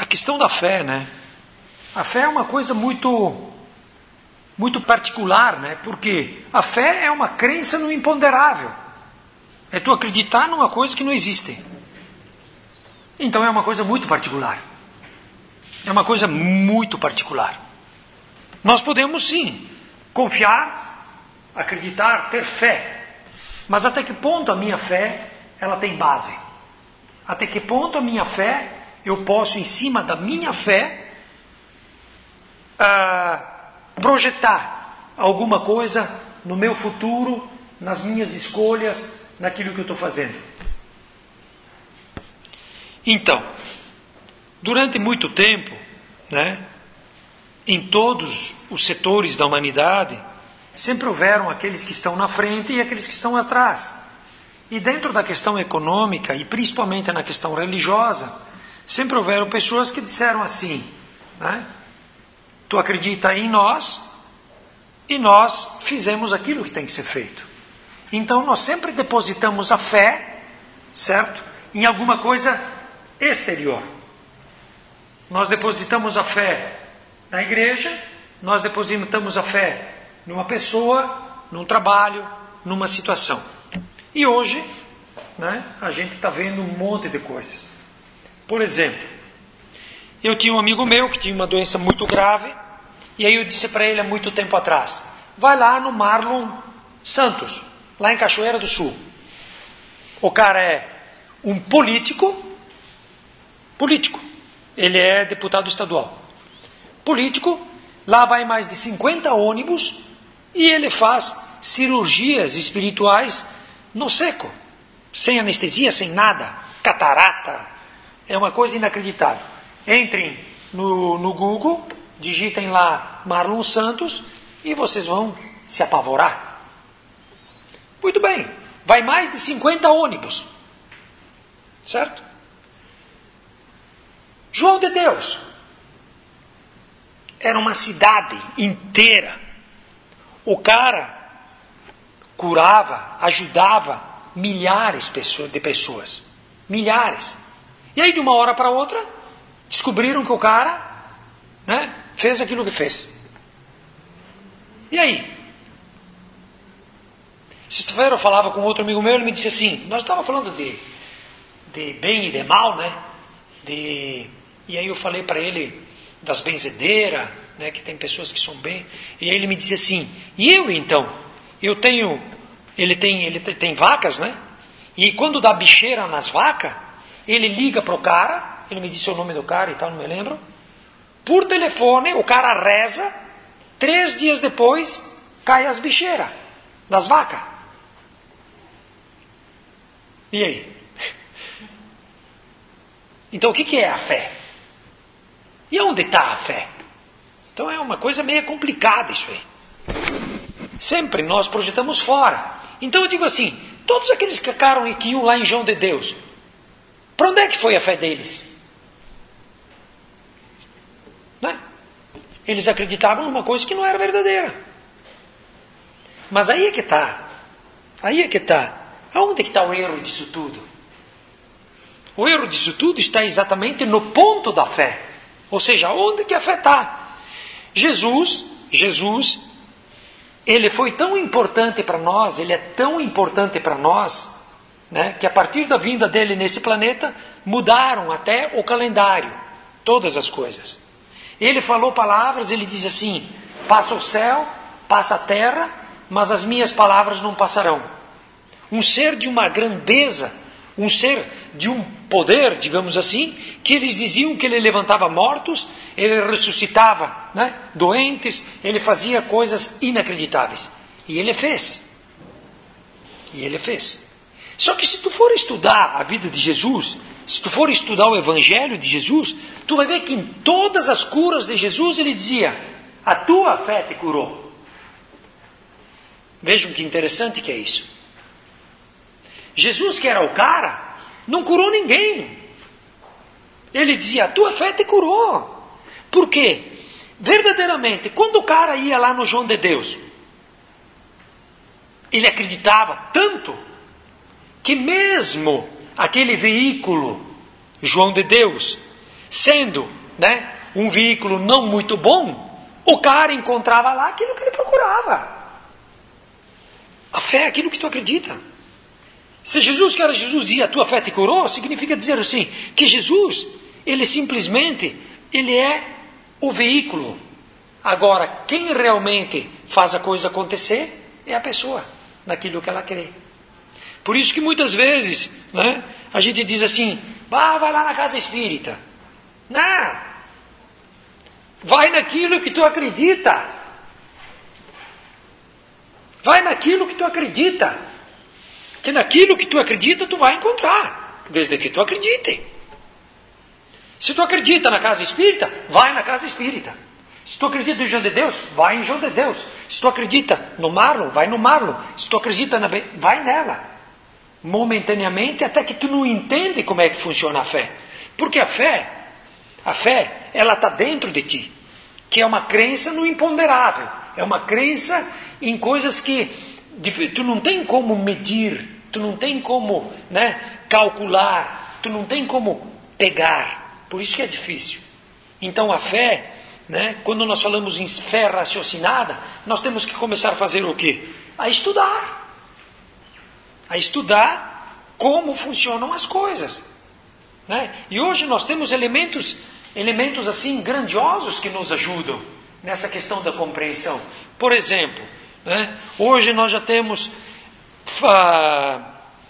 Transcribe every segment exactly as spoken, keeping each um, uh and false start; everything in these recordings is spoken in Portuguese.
questão da fé, né? A fé é uma coisa muito, muito particular, né? Porque a fé é uma crença no imponderável. É tu acreditar numa coisa que não existe. Então é uma coisa muito particular. É uma coisa muito particular. Nós podemos sim confiar, acreditar, ter fé. Mas até que ponto a minha fé ela tem base? Até que ponto a minha fé eu posso, em cima da minha fé, uh, projetar alguma coisa no meu futuro, nas minhas escolhas, naquilo que eu estou fazendo. Então, durante muito tempo, né, em todos os setores da humanidade, sempre houveram aqueles que estão na frente e aqueles que estão atrás. E dentro da questão econômica, e principalmente na questão religiosa, sempre houveram pessoas que disseram assim, né, tu acredita em nós, e nós fizemos aquilo que tem que ser feito. Então nós sempre depositamos a fé, certo, em alguma coisa exterior. Nós depositamos a fé na igreja, nós depositamos a fé numa pessoa, num trabalho, numa situação. E hoje, né, a gente está vendo um monte de coisas. Por exemplo, eu tinha um amigo meu que tinha uma doença muito grave, e aí eu disse para ele há muito tempo atrás, vai lá no Marlon Santos, lá em Cachoeira do Sul. O cara é um político, político, ele é deputado estadual. Político, lá vai mais de cinquenta ônibus e ele faz cirurgias espirituais no seco, sem anestesia, sem nada, catarata, é uma coisa inacreditável. Entrem no, no Google, digitem lá Marlon Santos e vocês vão se apavorar. Muito bem, vai mais de cinquenta ônibus, certo? João de Deus era uma cidade inteira. O cara curava, ajudava milhares de pessoas. Milhares. E aí de uma hora para outra, descobriram que o cara, né, fez aquilo que fez. E aí? Sexta-feira eu falava com outro amigo meu, ele me disse assim, nós estávamos falando de, de bem e de mal, né? De, e aí eu falei para ele das benzedeiras, né, que tem pessoas que são bem, e aí ele me disse assim, e eu então? Eu tenho, ele tem, ele tem, tem vacas, né? E quando dá bicheira nas vacas, ele liga para o cara, ele me disse o nome do cara e tal, não me lembro, por telefone, o cara reza, três dias depois, cai as bicheiras das vacas. E aí? Então o que, que é a fé? E onde está a fé? Então é uma coisa meio complicada isso aí. Sempre nós projetamos fora. Então eu digo assim, todos aqueles que ficaram e que iam lá em João de Deus, para onde é que foi a fé deles? Né? Eles acreditavam numa coisa que não era verdadeira. Mas aí é que está. Aí é que está. Aonde é que está o erro disso tudo? O erro disso tudo está exatamente no ponto da fé. Ou seja, onde que a fé está? Jesus, Jesus, ele foi tão importante para nós, ele é tão importante para nós, né, que a partir da vinda dele nesse planeta, mudaram até o calendário, todas as coisas. Ele falou palavras, ele diz assim, passa o céu, passa a terra, mas as minhas palavras não passarão. Um ser de uma grandeza, um ser de um poder, digamos assim, que eles diziam que ele levantava mortos, ele ressuscitava, né, doentes, ele fazia coisas inacreditáveis. E ele fez. E ele fez. Só que se tu for estudar a vida de Jesus, se tu for estudar o Evangelho de Jesus, tu vai ver que em todas as curas de Jesus ele dizia, a tua fé te curou. Vejam que interessante que é isso. Jesus, que era o cara, não curou ninguém. Ele dizia, a tua fé te curou. Por quê? Verdadeiramente, quando o cara ia lá no João de Deus, ele acreditava tanto, que mesmo aquele veículo, João de Deus, Sendo, né, um veículo não muito bom, o cara encontrava lá aquilo que ele procurava. A fé é aquilo que tu acredita. Se Jesus, que era Jesus, dizia, a tua fé te curou, significa dizer assim, que Jesus, ele simplesmente, ele é o veículo. Agora, quem realmente faz a coisa acontecer é a pessoa, naquilo que ela crê. Por isso que muitas vezes, né, a gente diz assim, ah, vai lá na casa espírita. Não. Vai naquilo que tu acredita. Vai naquilo que tu acredita. Que naquilo que tu acredita, tu vai encontrar. Desde que tu acredite. Se tu acredita na casa espírita, vai na casa espírita. Se tu acredita em João de Deus, vai em João de Deus. Se tu acredita no Marlon, vai no Marlon. Se tu acredita na... vai nela. Momentaneamente, até que tu não entende como é que funciona a fé. Porque a fé, a fé, ela está dentro de ti. Que é uma crença no imponderável. É uma crença em coisas que tu não tem como medir, tu não tem como, né, calcular, tu não tem como pegar. Por isso que é difícil. Então a fé, né, quando nós falamos em fé raciocinada, nós temos que começar a fazer o quê? A estudar. A estudar como funcionam as coisas. Né? E hoje nós temos elementos, elementos assim grandiosos que nos ajudam nessa questão da compreensão. Por exemplo, né, hoje nós já temos ah,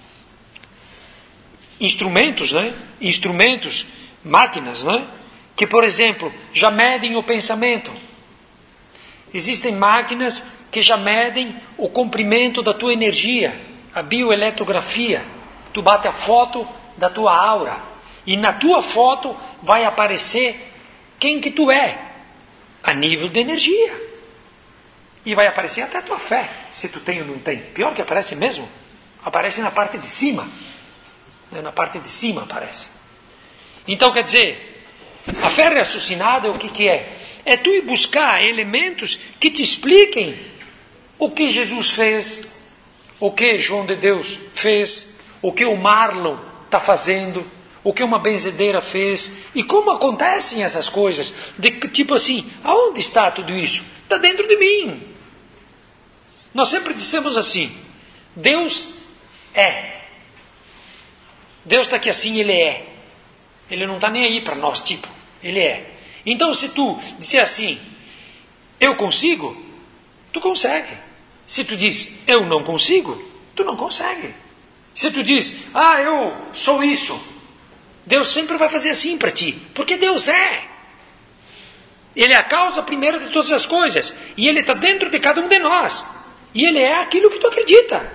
instrumentos, né, instrumentos, máquinas, né, que, por exemplo, já medem o pensamento. Existem máquinas que já medem o comprimento da tua energia. A bioeletrografia, tu bate a foto da tua aura e na tua foto vai aparecer quem que tu é, a nível de energia. E vai aparecer até a tua fé, se tu tem ou não tem. Pior que aparece mesmo, aparece na parte de cima. Na parte de cima aparece. Então quer dizer, a fé raciocinada é o que que é? É tu ir buscar elementos que te expliquem o que Jesus fez, o que João de Deus fez, o que o Marlon está fazendo, o que uma benzedeira fez, e como acontecem essas coisas, de, tipo assim, aonde está tudo isso? Está dentro de mim. Nós sempre dissemos assim, Deus é. Deus está aqui assim, Ele é. Ele não está nem aí para nós, tipo, Ele é. Então se tu disser assim, eu consigo, tu consegue. Se tu diz, eu não consigo, tu não consegue. Se tu diz, ah, eu sou isso, Deus sempre vai fazer assim para ti, porque Deus é. Ele é a causa primeira de todas as coisas, e Ele está dentro de cada um de nós, e Ele é aquilo que tu acredita.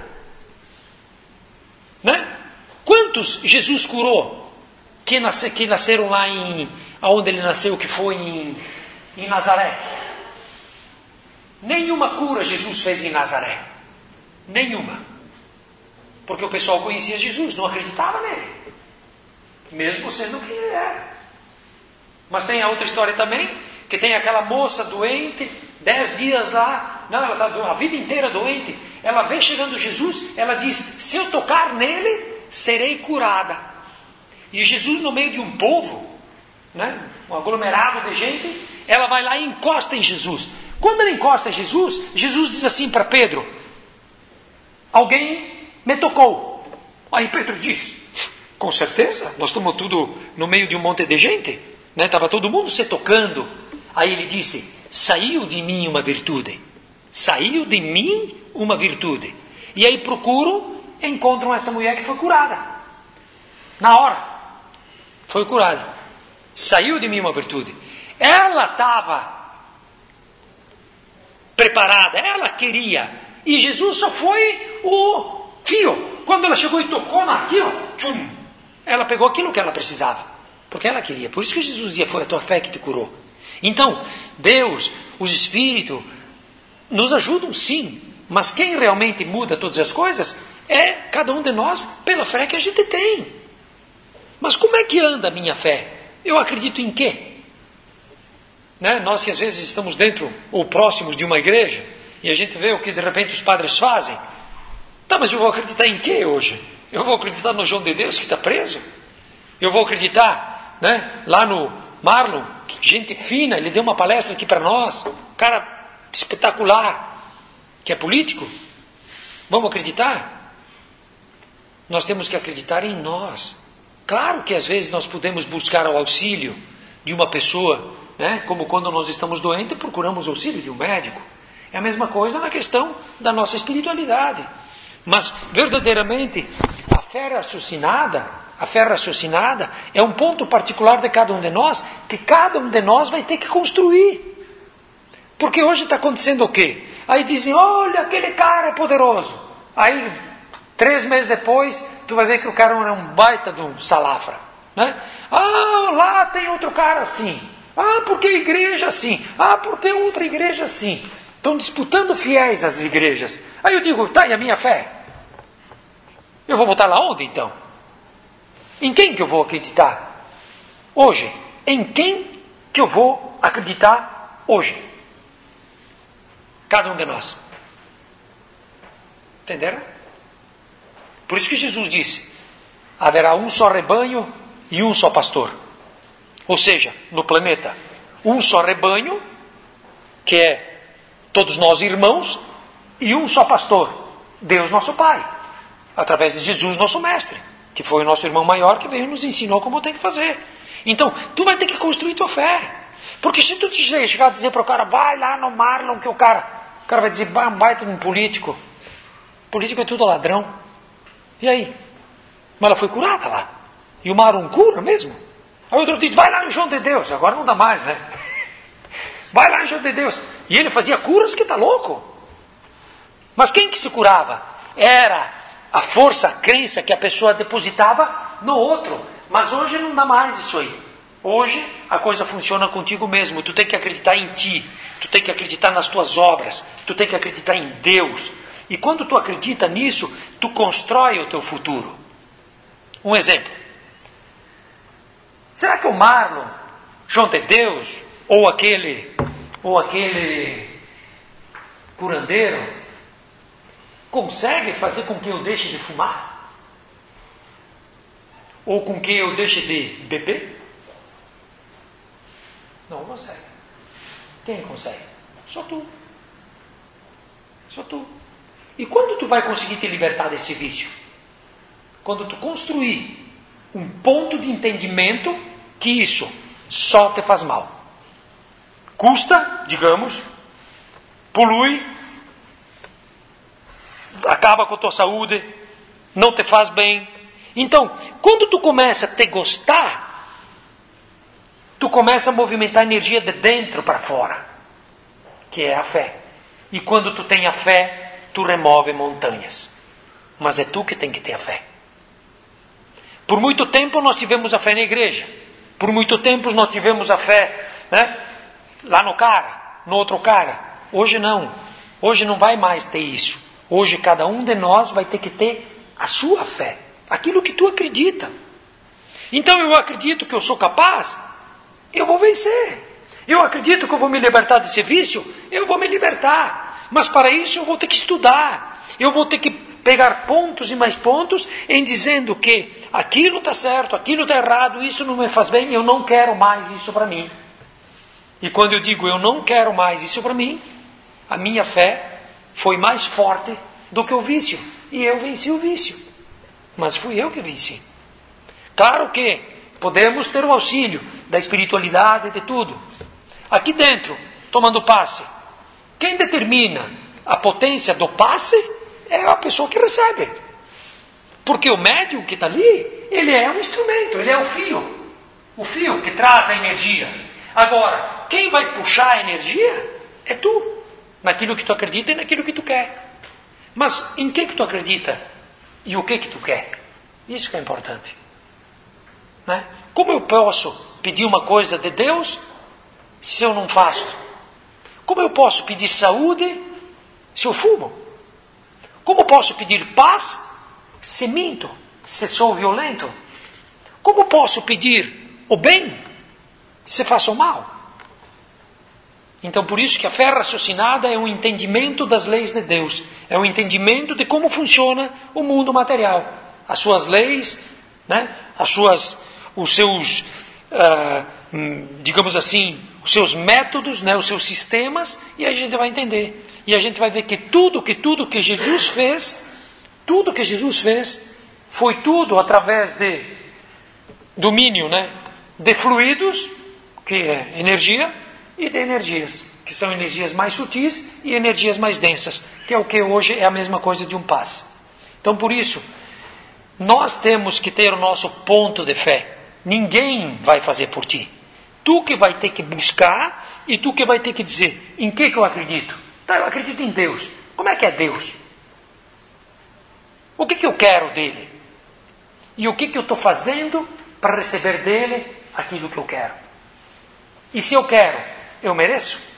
Né? Quantos Jesus curou, que, nasce, que nasceram lá em, aonde Ele nasceu, que foi em, em Nazaré? Nenhuma cura Jesus fez em Nazaré. Nenhuma. Porque o pessoal conhecia Jesus, não acreditava nele. Mesmo sendo quem ele era. Mas tem a outra história também, que tem aquela moça doente, dez dias lá, não, ela está a vida inteira doente. Ela vê chegando Jesus, ela diz, se eu tocar nele, serei curada. E Jesus no meio de um povo, né, um aglomerado de gente, ela vai lá e encosta em Jesus. Quando ele encosta em Jesus, Jesus diz assim para Pedro, alguém me tocou. Aí Pedro diz, com certeza, nós estamos tudo no meio de um monte de gente, né? Estava todo mundo se tocando. Aí ele disse, saiu de mim uma virtude, saiu de mim uma virtude. E aí procuram, encontram essa mulher que foi curada, na hora, foi curada, saiu de mim uma virtude. Ela estava preparada, ela queria, e Jesus só foi o fio. Quando ela chegou e tocou aqui, ó, tchum, ela pegou aquilo que ela precisava, porque ela queria. Por isso que Jesus dizia, foi a tua fé que te curou. Então, Deus, os Espíritos, nos ajudam sim, mas quem realmente muda todas as coisas é cada um de nós pela fé que a gente tem. Mas como é que anda a minha fé? Eu acredito em quê? Né? Nós que às vezes estamos dentro ou próximos de uma igreja e a gente vê o que de repente os padres fazem. Tá, mas eu vou acreditar em quê hoje? Eu vou acreditar no João de Deus que está preso? Eu vou acreditar né, lá no Marlon, gente fina, ele deu uma palestra aqui para nós, cara espetacular, que é político. Vamos acreditar? Nós temos que acreditar em nós. Claro que às vezes nós podemos buscar o auxílio de uma pessoa, né, como quando nós estamos doentes, procuramos o auxílio de um médico. É a mesma coisa na questão da nossa espiritualidade. Mas, verdadeiramente, a fé raciocinada, a fé raciocinada é um ponto particular de cada um de nós, que cada um de nós vai ter que construir. Porque hoje está acontecendo o quê? Aí dizem, olha, aquele cara é poderoso. Aí, três meses depois, tu vai ver que o cara é um baita de um salafra. Né? Ah, lá tem outro cara assim. Ah, porque a igreja assim. Ah, porque outra igreja assim. Estão disputando fiéis as igrejas. Aí eu digo, tá, e a minha fé? Eu vou botar lá onde então? Em quem que eu vou acreditar? Hoje. Em quem que eu vou acreditar hoje? Cada um de nós. Entenderam? Por isso que Jesus disse, haverá um só rebanho e um só pastor. Ou seja, no planeta, um só rebanho, que é todos nós irmãos, e um só pastor, Deus nosso Pai, através de Jesus nosso Mestre, que foi o nosso irmão maior que veio e nos ensinou como tem que fazer. Então, tu vai ter que construir tua fé. Porque se tu chegar a dizer para o cara, vai lá no Marlon, que o cara, o cara vai dizer, vai um baita de um político. Político é tudo ladrão. E aí? Mas ela foi curada lá. E o Marlon cura mesmo. Aí outro diz, vai lá no João de Deus. Agora não dá mais, né? Vai lá no João de Deus. E ele fazia curas que está louco. Mas quem que se curava? Era a força, a crença que a pessoa depositava no outro. Mas hoje não dá mais isso aí. Hoje a coisa funciona contigo mesmo. Tu tem que acreditar em ti. Tu tem que acreditar nas tuas obras. Tu tem que acreditar em Deus. E quando tu acredita nisso, tu constrói o teu futuro. Um exemplo. Será que o Marlon, João de Deus, ou aquele, ou aquele curandeiro, consegue fazer com que eu deixe de fumar? Ou com que eu deixe de beber? Não consegue. Quem consegue? Só tu. Só tu. E quando tu vai conseguir te libertar desse vício? Quando tu construir um ponto de entendimento que isso só te faz mal. Custa, digamos, polui, acaba com a tua saúde, não te faz bem. Então, quando tu começa a te gostar, tu começa a movimentar a energia de dentro para fora, que é a fé. E quando tu tem a fé, tu remove montanhas. Mas é tu que tem que ter a fé. Por muito tempo nós tivemos a fé na igreja. Por muito tempo nós tivemos a fé, né, lá no cara, no outro cara. Hoje não. Hoje não vai mais ter isso. Hoje cada um de nós vai ter que ter a sua fé. Aquilo que tu acredita. Então eu acredito que eu sou capaz, eu vou vencer. Eu acredito que eu vou me libertar desse vício, eu vou me libertar. Mas para isso eu vou ter que estudar. Eu vou ter que pegar pontos e mais pontos em dizendo que aquilo está certo, aquilo está errado, isso não me faz bem, eu não quero mais isso para mim. E quando eu digo eu não quero mais isso para mim, a minha fé foi mais forte do que o vício. E eu venci o vício. Mas fui eu que venci. Claro que podemos ter o auxílio da espiritualidade, de tudo. Aqui dentro, tomando passe, quem determina a potência do passe é a pessoa que recebe. Porque o médium que está ali, ele é um instrumento, ele é o fio. O fio que traz a energia. Agora, quem vai puxar a energia é tu. Naquilo que tu acredita e naquilo que tu quer. Mas em que que tu acredita? E o que que tu quer? Isso que é importante. Né? Como eu posso pedir uma coisa de Deus se eu não faço? Como eu posso pedir saúde se eu fumo? Como posso pedir paz se minto, se sou violento? Como posso pedir o bem se faço o mal? Então por isso que a fé raciocinada é um entendimento das leis de Deus. É um entendimento de como funciona o mundo material. As suas leis, né? As suas, os seus ah, digamos assim, os seus métodos, né, os seus sistemas, e aí a gente vai entender. E a gente vai ver que tudo, que tudo que Jesus fez, tudo que Jesus fez, foi tudo através de domínio, né, de fluidos, que é energia, e de energias, que são energias mais sutis e energias mais densas, que é o que hoje é a mesma coisa de um passe. Então, por isso, nós temos que ter o nosso ponto de fé. Ninguém vai fazer por ti. Tu que vai ter que buscar e tu que vai ter que dizer, em que que eu acredito? Tá, eu acredito em Deus. Como é que é Deus? O que que eu quero dele? E o que que eu estou fazendo para receber dele aquilo que eu quero? E se eu quero, eu mereço?